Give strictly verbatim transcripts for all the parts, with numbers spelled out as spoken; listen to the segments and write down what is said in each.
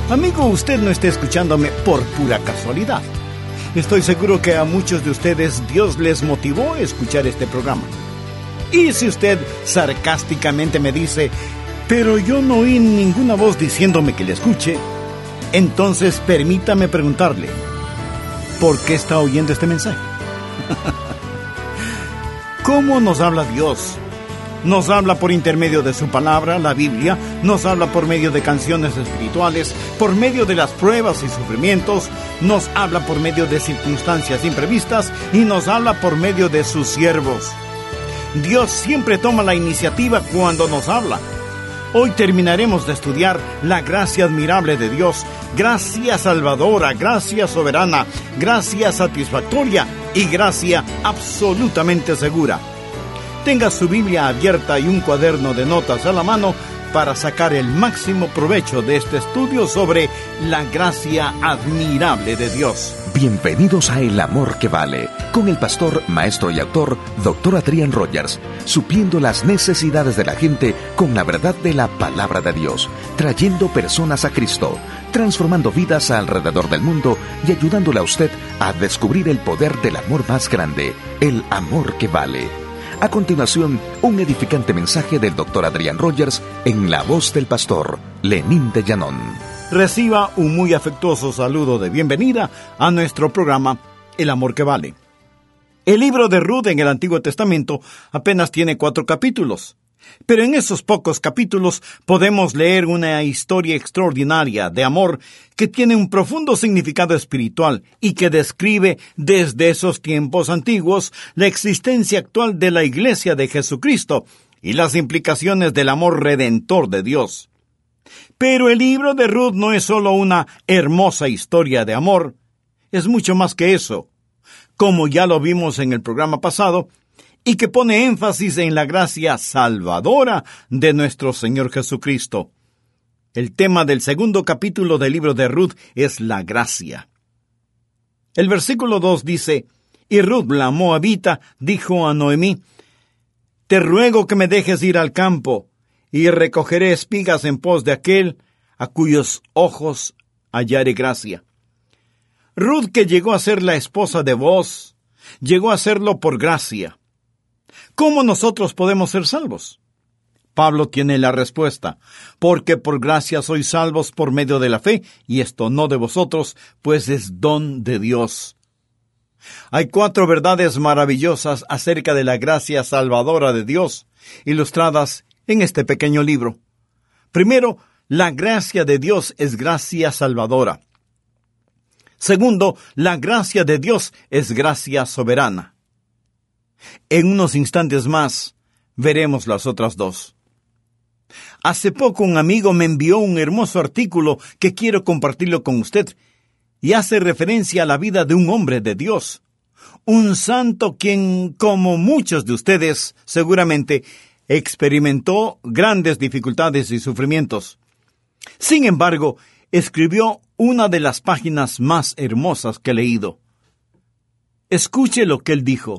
Amigo, usted no está escuchándome por pura casualidad. Estoy seguro que a muchos de ustedes Dios les motivó a escuchar este programa. Y si usted sarcásticamente me dice, pero yo no oí ninguna voz diciéndome que le escuche, entonces permítame preguntarle, ¿por qué está oyendo este mensaje? ¿Cómo nos habla Dios? Nos habla por intermedio de su palabra, la Biblia, nos habla por medio de canciones espirituales, por medio de las pruebas y sufrimientos, nos habla por medio de circunstancias imprevistas y nos habla por medio de sus siervos. Dios siempre toma la iniciativa cuando nos habla. Hoy terminaremos de estudiar la gracia admirable de Dios, gracia salvadora, gracia soberana, gracia satisfactoria y gracia absolutamente segura. Tenga su Biblia abierta y un cuaderno de notas a la mano para sacar el máximo provecho de este estudio sobre la gracia admirable de Dios. Bienvenidos a El Amor que Vale, con el pastor, maestro y autor, doctor Adrián Rogers, supliendo las necesidades de la gente con la verdad de la palabra de Dios, trayendo personas a Cristo, transformando vidas alrededor del mundo y ayudándole a usted a descubrir el poder del amor más grande, el amor que vale. A continuación, un edificante mensaje del doctor Adrián Rogers en la voz del pastor Lenín de Llanón. Reciba un muy afectuoso saludo de bienvenida a nuestro programa El Amor que Vale. El libro de Ruth en el Antiguo Testamento apenas tiene cuatro capítulos, pero en esos pocos capítulos podemos leer una historia extraordinaria de amor que tiene un profundo significado espiritual y que describe desde esos tiempos antiguos la existencia actual de la Iglesia de Jesucristo y las implicaciones del amor redentor de Dios. Pero el libro de Ruth no es solo una hermosa historia de amor, es mucho más que eso, como ya lo vimos en el programa pasado, y que pone énfasis en la gracia salvadora de nuestro Señor Jesucristo. El tema del segundo capítulo del libro de Ruth es la gracia. El versículo dos dice, y Ruth la moabita dijo a Noemí, te ruego que me dejes ir al campo, y recogeré espigas en pos de aquel a cuyos ojos hallaré gracia. Ruth, que llegó a ser la esposa de Booz, llegó a serlo por gracia. ¿Cómo nosotros podemos ser salvos? Pablo tiene la respuesta, porque por gracia sois salvos por medio de la fe, y esto no de vosotros, pues es don de Dios. Hay cuatro verdades maravillosas acerca de la gracia salvadora de Dios, ilustradas en este pequeño libro. Primero, la gracia de Dios es gracia salvadora. Segundo, la gracia de Dios es gracia soberana. En unos instantes más, veremos las otras dos. Hace poco un amigo me envió un hermoso artículo que quiero compartirlo con usted, y hace referencia a la vida de un hombre de Dios, un santo quien, como muchos de ustedes, seguramente, experimentó grandes dificultades y sufrimientos. Sin embargo, escribió una de las páginas más hermosas que he leído. Escuche lo que él dijo.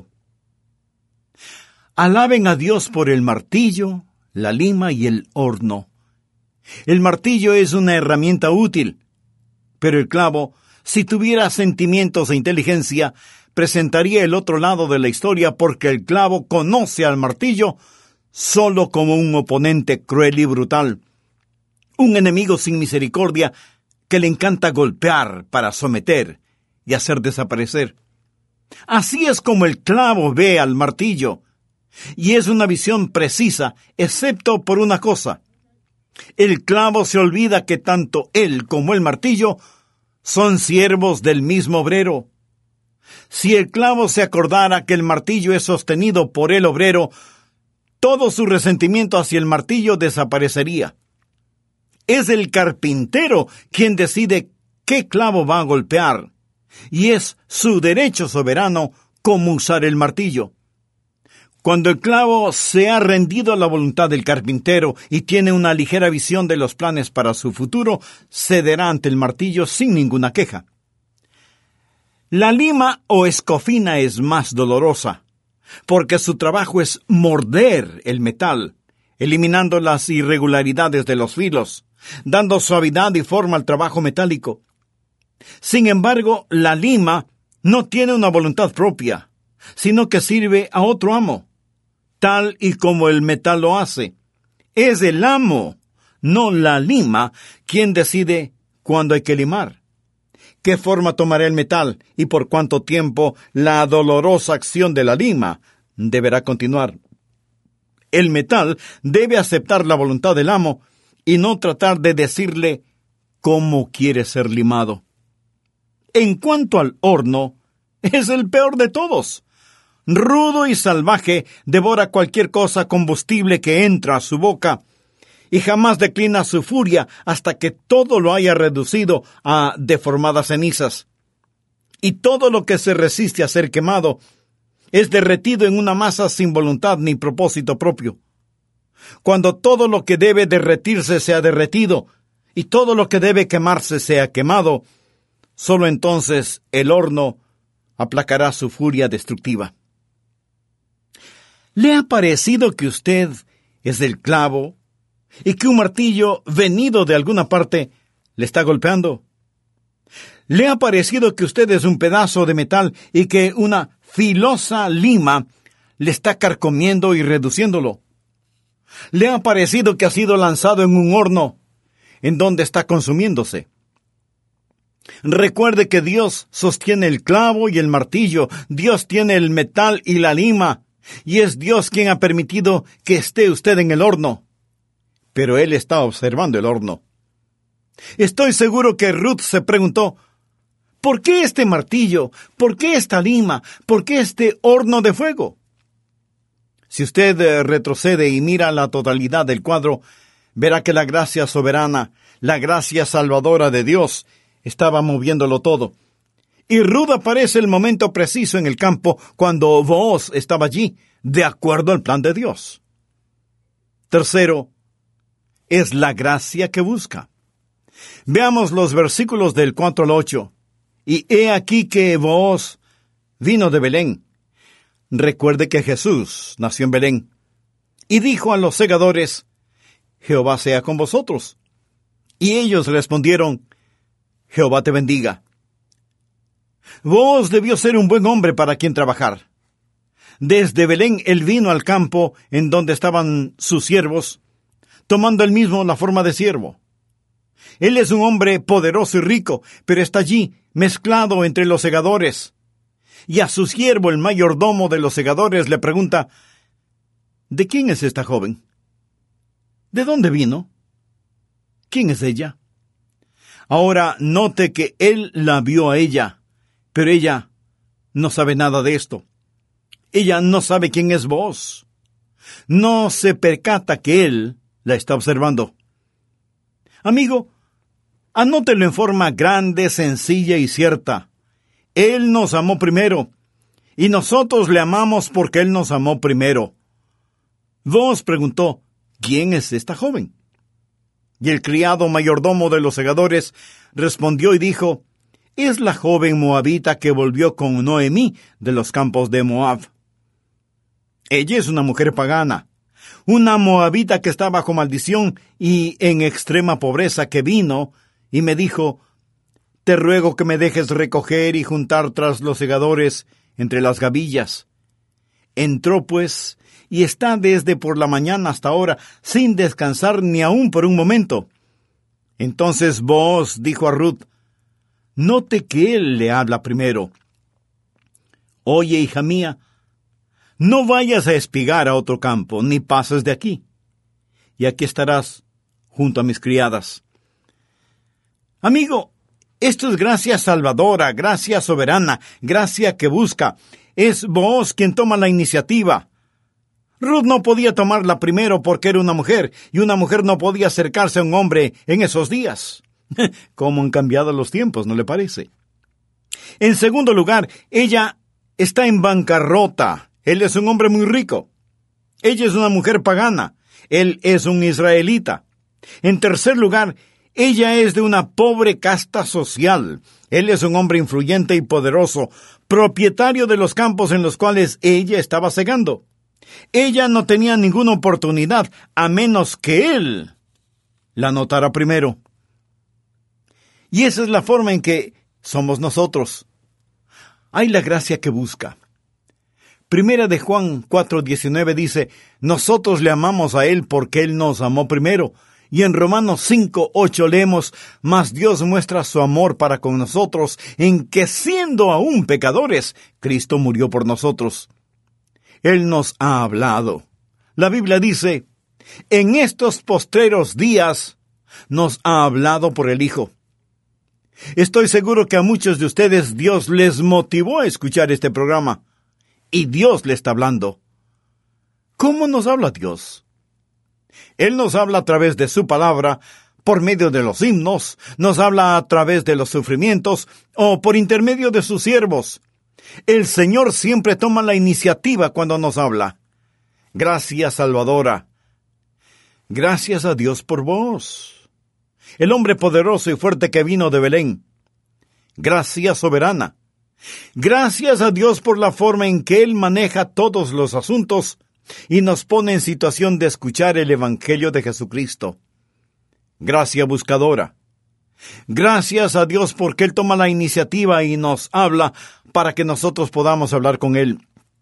Alaben a Dios por el martillo, la lima y el horno. El martillo es una herramienta útil, pero el clavo, si tuviera sentimientos e inteligencia, presentaría el otro lado de la historia, porque el clavo conoce al martillo solo como un oponente cruel y brutal, un enemigo sin misericordia que le encanta golpear para someter y hacer desaparecer. Así es como el clavo ve al martillo, y es una visión precisa, excepto por una cosa. El clavo se olvida que tanto él como el martillo son siervos del mismo obrero. Si el clavo se acordara que el martillo es sostenido por el obrero, todo su resentimiento hacia el martillo desaparecería. Es el carpintero quien decide qué clavo va a golpear, y es su derecho soberano cómo usar el martillo. Cuando el clavo se ha rendido a la voluntad del carpintero y tiene una ligera visión de los planes para su futuro, cederá ante el martillo sin ninguna queja. La lima o escofina es más dolorosa, porque su trabajo es morder el metal, eliminando las irregularidades de los filos, dando suavidad y forma al trabajo metálico. Sin embargo, la lima no tiene una voluntad propia, sino que sirve a otro amo, tal y como el metal lo hace. Es el amo, no la lima, quien decide cuándo hay que limar, qué forma tomará el metal y por cuánto tiempo la dolorosa acción de la lima deberá continuar. El metal debe aceptar la voluntad del amo y no tratar de decirle cómo quiere ser limado. En cuanto al horno, es el peor de todos. Rudo y salvaje, devora cualquier cosa combustible que entra a su boca y jamás declina su furia hasta que todo lo haya reducido a deformadas cenizas. Y todo lo que se resiste a ser quemado es derretido en una masa sin voluntad ni propósito propio. Cuando todo lo que debe derretirse sea derretido y todo lo que debe quemarse sea quemado, solo entonces el horno aplacará su furia destructiva. ¿Le ha parecido que usted es el clavo y que un martillo venido de alguna parte le está golpeando? ¿Le ha parecido que usted es un pedazo de metal y que una filosa lima le está carcomiendo y reduciéndolo? ¿Le ha parecido que ha sido lanzado en un horno en donde está consumiéndose? Recuerde que Dios sostiene el clavo y el martillo, Dios tiene el metal y la lima, y es Dios quien ha permitido que esté usted en el horno. Pero Él está observando el horno. Estoy seguro que Ruth se preguntó, ¿por qué este martillo? ¿Por qué esta lima? ¿Por qué este horno de fuego? Si usted eh, retrocede y mira la totalidad del cuadro, verá que la gracia soberana, la gracia salvadora de Dios, estaba moviéndolo todo. Y Ruth aparece el momento preciso en el campo cuando Booz estaba allí, de acuerdo al plan de Dios. Tercero, es la gracia que busca. Veamos los versículos del cuatro al ocho. Y he aquí que Booz vino de Belén. Recuerde que Jesús nació en Belén. Y dijo a los segadores, Jehová sea con vosotros. Y ellos respondieron, Jehová te bendiga. Booz debió ser un buen hombre para quien trabajar. Desde Belén él vino al campo en donde estaban sus siervos, tomando él mismo la forma de siervo. Él es un hombre poderoso y rico, pero está allí, mezclado entre los segadores. Y a su siervo, el mayordomo de los segadores, le pregunta, ¿de quién es esta joven? ¿De dónde vino? ¿Quién es ella? Ahora note que él la vio a ella, pero ella no sabe nada de esto. Ella no sabe quién es Booz. No se percata que él la está observando. Amigo, anótelo en forma grande, sencilla y cierta. Él nos amó primero, y nosotros le amamos porque Él nos amó primero. Booz preguntó, ¿quién es esta joven? Y el criado mayordomo de los segadores respondió y dijo, es la joven moabita que volvió con Noemí de los campos de Moab. Ella es una mujer pagana, una moabita que está bajo maldición y en extrema pobreza, que vino y me dijo, te ruego que me dejes recoger y juntar tras los segadores entre las gavillas. Entró pues, y está desde por la mañana hasta ahora, sin descansar ni aun por un momento. Entonces Booz dijo a Ruth, note que él le habla primero. Oye, hija mía, no vayas a espigar a otro campo, ni pases de aquí. Y aquí estarás junto a mis criadas. Amigo, esto es gracia salvadora, gracia soberana, gracia que busca. Es Booz quien toma la iniciativa. Ruth no podía tomarla primero porque era una mujer, y una mujer no podía acercarse a un hombre en esos días. ¿Cómo han cambiado los tiempos, no le parece? En segundo lugar, ella está en bancarrota. Él es un hombre muy rico. Ella es una mujer pagana. Él es un israelita. En tercer lugar, ella es de una pobre casta social. Él es un hombre influyente y poderoso, propietario de los campos en los cuales ella estaba segando. Ella no tenía ninguna oportunidad, a menos que él la notará primero. Y esa es la forma en que somos nosotros. Hay la gracia que busca. Primera de Juan cuatro diecinueve dice, nosotros le amamos a Él porque Él nos amó primero. Y en Romanos cinco ocho leemos, mas Dios muestra su amor para con nosotros, en que siendo aún pecadores, Cristo murió por nosotros. Él nos ha hablado. La Biblia dice, en estos postreros días nos ha hablado por el Hijo. Estoy seguro que a muchos de ustedes Dios les motivó a escuchar este programa. Y Dios le está hablando. ¿Cómo nos habla Dios? Él nos habla a través de su palabra, por medio de los himnos, nos habla a través de los sufrimientos o por intermedio de sus siervos. El Señor siempre toma la iniciativa cuando nos habla. Gracias, Salvadora. Gracias a Dios por vos. El hombre poderoso y fuerte que vino de Belén. Gracias, soberana. Gracias a Dios por la forma en que Él maneja todos los asuntos y nos pone en situación de escuchar el Evangelio de Jesucristo. Gracias, buscadora. Gracias a Dios porque Él toma la iniciativa y nos habla para que nosotros podamos hablar con Él.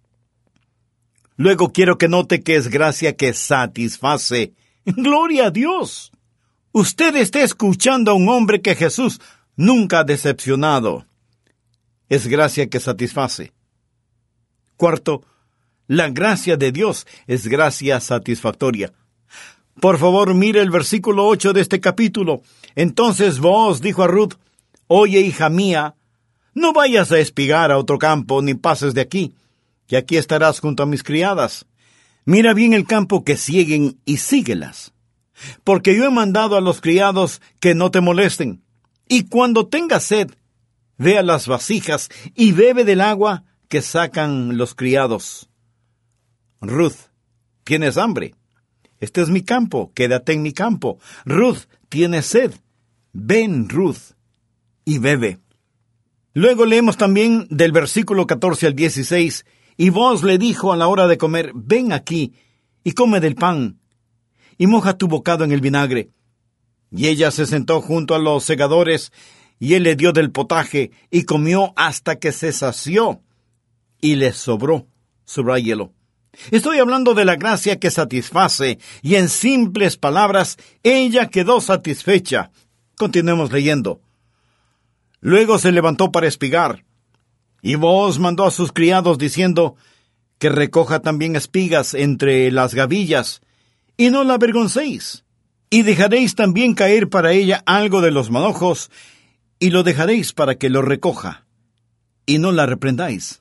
Luego quiero que note que es gracia que satisface. ¡Gloria a Dios! Usted está escuchando a un hombre que Jesús nunca ha decepcionado. Es gracia que satisface. Cuarto, la gracia de Dios es gracia satisfactoria. Por favor, mire el versículo ocho de este capítulo. Entonces Booz dijo a Ruth, oye, hija mía, no vayas a espigar a otro campo, ni pases de aquí, que aquí estarás junto a mis criadas. Mira bien el campo que sieguen y síguelas. Porque yo he mandado a los criados que no te molesten. Y cuando tengas sed, ve a las vasijas y bebe del agua que sacan los criados. Ruth, ¿tienes hambre? Este es mi campo, quédate en mi campo. Ruth, ¿tienes sed? Ven, Ruth, y bebe. Luego leemos también del versículo catorce al dieciséis, y Booz le dijo a la hora de comer, ven aquí y come del pan, y moja tu bocado en el vinagre. Y ella se sentó junto a los segadores, y él le dio del potaje, y comió hasta que se sació, y le sobró. Subrayelo. Estoy hablando de la gracia que satisface, y en simples palabras, ella quedó satisfecha. Continuemos leyendo. Luego se levantó para espigar, y Booz mandó a sus criados diciendo, que recoja también espigas entre las gavillas, y no la avergoncéis, y dejaréis también caer para ella algo de los manojos, y lo dejaréis para que lo recoja, y no la reprendáis.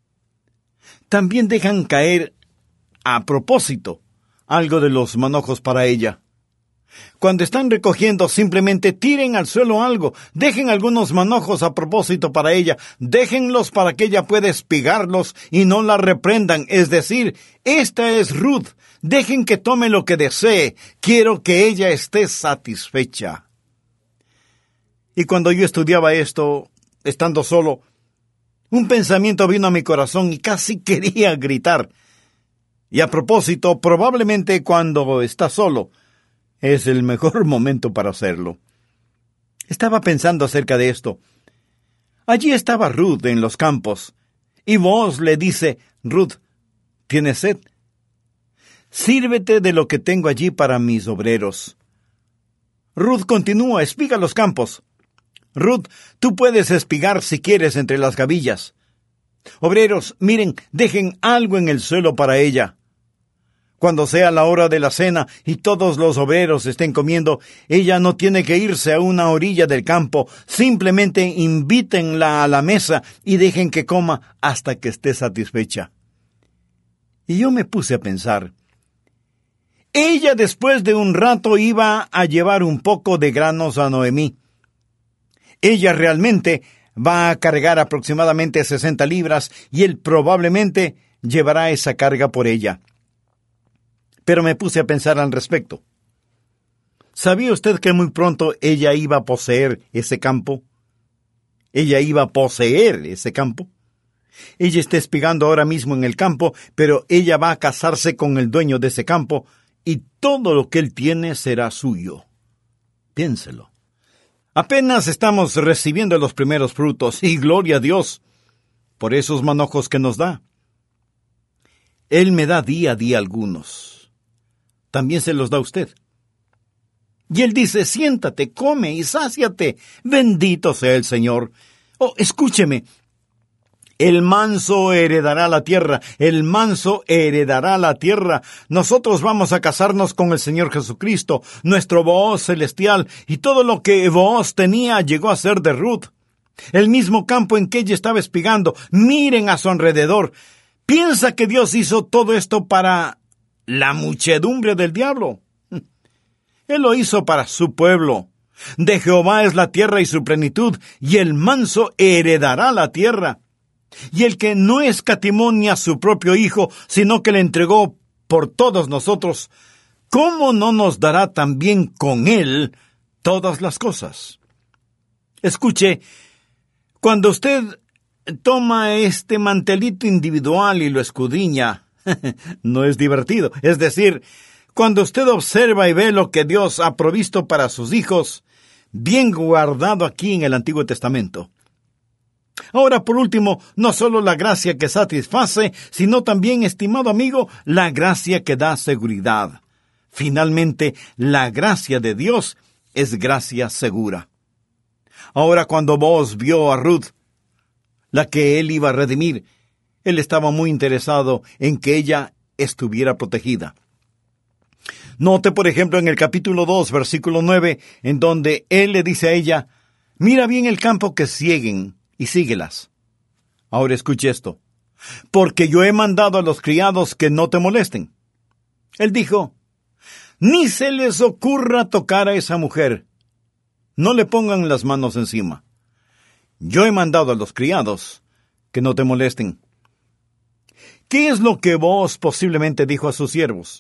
También dejan caer a propósito algo de los manojos para ella. Cuando están recogiendo, simplemente tiren al suelo algo, dejen algunos manojos a propósito para ella, déjenlos para que ella pueda espigarlos y no la reprendan, es decir, esta es Ruth, dejen que tome lo que desee, quiero que ella esté satisfecha. Y cuando yo estudiaba esto, estando solo, un pensamiento vino a mi corazón y casi quería gritar. Y a propósito, probablemente cuando está solo, es el mejor momento para hacerlo. Estaba pensando acerca de esto. Allí estaba Ruth en los campos, y Booz le dice, Ruth, ¿tienes sed? Sírvete de lo que tengo allí para mis obreros. Ruth continúa, espiga los campos. Ruth, tú puedes espigar si quieres entre las gavillas. Obreros, miren, dejen algo en el suelo para ella. Cuando sea la hora de la cena y todos los obreros estén comiendo, ella no tiene que irse a una orilla del campo. Simplemente invítenla a la mesa y dejen que coma hasta que esté satisfecha. Y yo me puse a pensar. Ella después de un rato iba a llevar un poco de granos a Noemí. Ella realmente va a cargar aproximadamente sesenta libras y él probablemente llevará esa carga por ella. Pero me puse a pensar al respecto. ¿Sabía usted que muy pronto ella iba a poseer ese campo? Ella iba a poseer ese campo. Ella está espigando ahora mismo en el campo, pero ella va a casarse con el dueño de ese campo y todo lo que él tiene será suyo. Piénselo. Apenas estamos recibiendo los primeros frutos, y gloria a Dios por esos manojos que nos da. Él me da día a día algunos. También se los da a usted. Y Él dice, siéntate, come y sáciate. Bendito sea el Señor. Oh, escúcheme. El manso heredará la tierra. El manso heredará la tierra. Nosotros vamos a casarnos con el Señor Jesucristo, nuestro Booz celestial, y todo lo que Booz tenía llegó a ser de Ruth. El mismo campo en que ella estaba espigando. Miren a su alrededor. ¿Piensa que Dios hizo todo esto para la muchedumbre del diablo? Él lo hizo para su pueblo. De Jehová es la tierra y su plenitud, y el manso heredará la tierra. Y el que no escatimó ni a su propio Hijo, sino que le entregó por todos nosotros, ¿cómo no nos dará también con Él todas las cosas? Escuche, cuando usted toma este mantelito individual y lo escudriña, no es divertido. Es decir, cuando usted observa y ve lo que Dios ha provisto para sus hijos, bien guardado aquí en el Antiguo Testamento. Ahora, por último, no solo la gracia que satisface, sino también, estimado amigo, la gracia que da seguridad. Finalmente, la gracia de Dios es gracia segura. Ahora, cuando Booz vio a Ruth, la que él iba a redimir, él estaba muy interesado en que ella estuviera protegida. Note, por ejemplo, en el capítulo dos, versículo nueve, en donde él le dice a ella, mira bien el campo que sieguen, y síguelas. Ahora escuche esto. Porque yo he mandado a los criados que no te molesten. Él dijo, ni se les ocurra tocar a esa mujer. No le pongan las manos encima. Yo he mandado a los criados que no te molesten. ¿Qué es lo que Booz posiblemente dijo a sus siervos?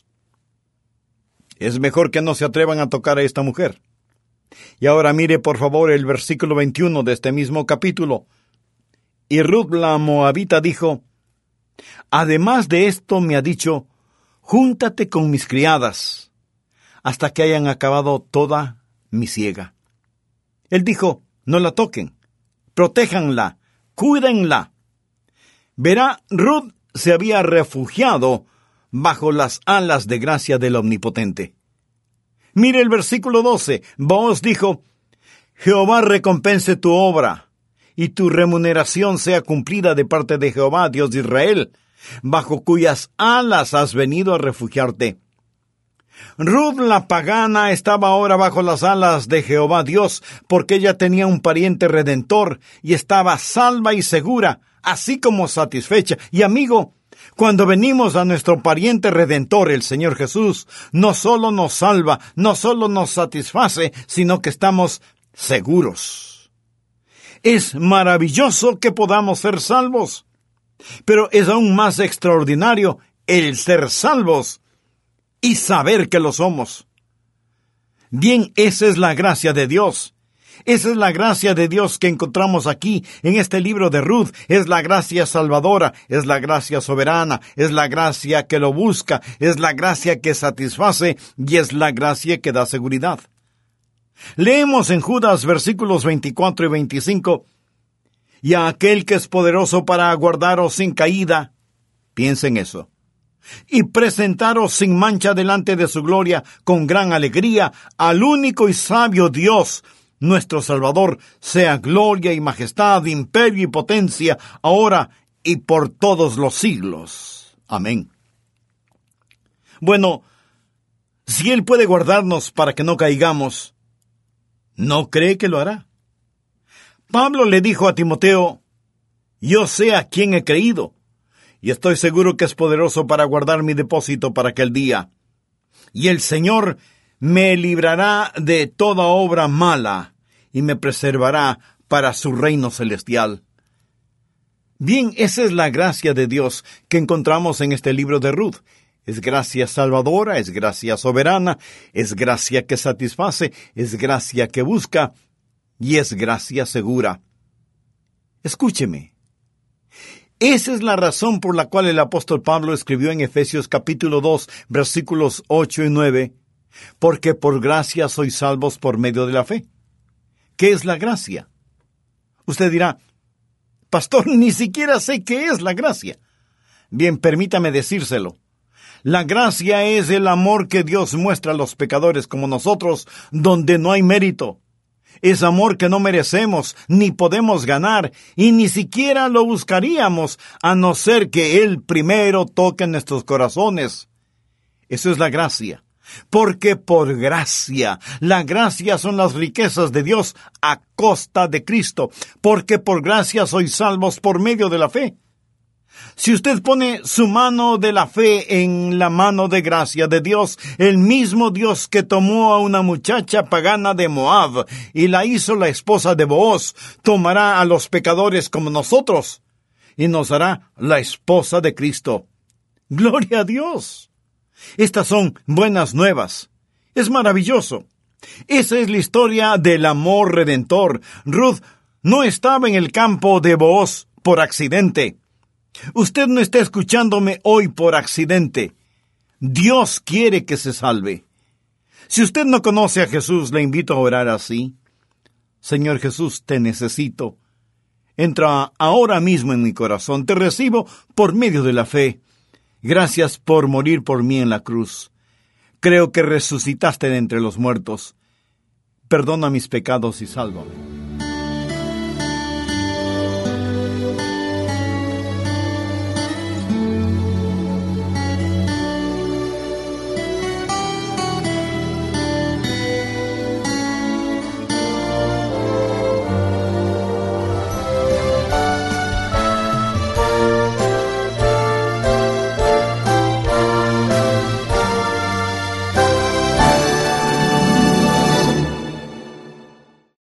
Es mejor que no se atrevan a tocar a esta mujer. Y ahora mire por favor el versículo veintiuno de este mismo capítulo. Y Ruth la moabita dijo, además de esto me ha dicho, júntate con mis criadas, hasta que hayan acabado toda mi siega. Él dijo, no la toquen, protéjanla, cuídenla. Verá, Ruth se había refugiado bajo las alas de gracia del Omnipotente. Mire el versículo doce. Booz dijo, Jehová recompense tu obra, y tu remuneración sea cumplida de parte de Jehová, Dios de Israel, bajo cuyas alas has venido a refugiarte. Ruth la pagana estaba ahora bajo las alas de Jehová Dios, porque ella tenía un pariente redentor, y estaba salva y segura, así como satisfecha. Y amigo, cuando venimos a nuestro pariente redentor, el Señor Jesús, no solo nos salva, no solo nos satisface, sino que estamos seguros. Es maravilloso que podamos ser salvos, pero es aún más extraordinario el ser salvos y saber que lo somos. Bien, esa es la gracia de Dios. Esa es la gracia de Dios que encontramos aquí en este libro de Ruth. Es la gracia salvadora, es la gracia soberana, es la gracia que lo busca, es la gracia que satisface y es la gracia que da seguridad. Leemos en Judas versículos veinticuatro y veinticinco, y a aquel que es poderoso para guardaros sin caída, piensen eso, y presentaros sin mancha delante de su gloria con gran alegría al único y sabio Dios, nuestro Salvador, sea gloria y majestad, imperio y potencia, ahora y por todos los siglos. Amén. Bueno, si Él puede guardarnos para que no caigamos, ¿no cree que lo hará? Pablo le dijo a Timoteo, yo sé a quién he creído, y estoy seguro que es poderoso para guardar mi depósito para aquel día. Y el Señor me librará de toda obra mala y me preservará para su reino celestial. Bien, esa es la gracia de Dios que encontramos en este libro de Ruth. Es gracia salvadora, es gracia soberana, es gracia que satisface, es gracia que busca y es gracia segura. Escúcheme. Esa es la razón por la cual el apóstol Pablo escribió en Efesios capítulo dos, versículos ocho y nueve, Porque por gracia sois salvos por medio de la fe. ¿Qué es la gracia? Usted dirá, pastor, ni siquiera sé qué es la gracia. Bien, permítame decírselo. La gracia es el amor que Dios muestra a los pecadores como nosotros, donde no hay mérito. Es amor que no merecemos, ni podemos ganar, y ni siquiera lo buscaríamos, a no ser que Él primero toque en nuestros corazones. Eso es la gracia. Porque por gracia, la gracia son las riquezas de Dios a costa de Cristo. Porque por gracia sois salvos por medio de la fe. Si usted pone su mano de la fe en la mano de gracia de Dios, el mismo Dios que tomó a una muchacha pagana de Moab y la hizo la esposa de Booz, tomará a los pecadores como nosotros y nos hará la esposa de Cristo. ¡Gloria a Dios! Estas son buenas nuevas. Es maravilloso. Esa es la historia del amor redentor. Ruth no estaba en el campo de Booz por accidente. Usted no está escuchándome hoy por accidente. Dios quiere que se salve. Si usted no conoce a Jesús, le invito a orar así. Señor Jesús, te necesito. Entra ahora mismo en mi corazón. Te recibo por medio de la fe. Gracias por morir por mí en la cruz. Creo que resucitaste de entre los muertos. Perdona mis pecados y sálvame.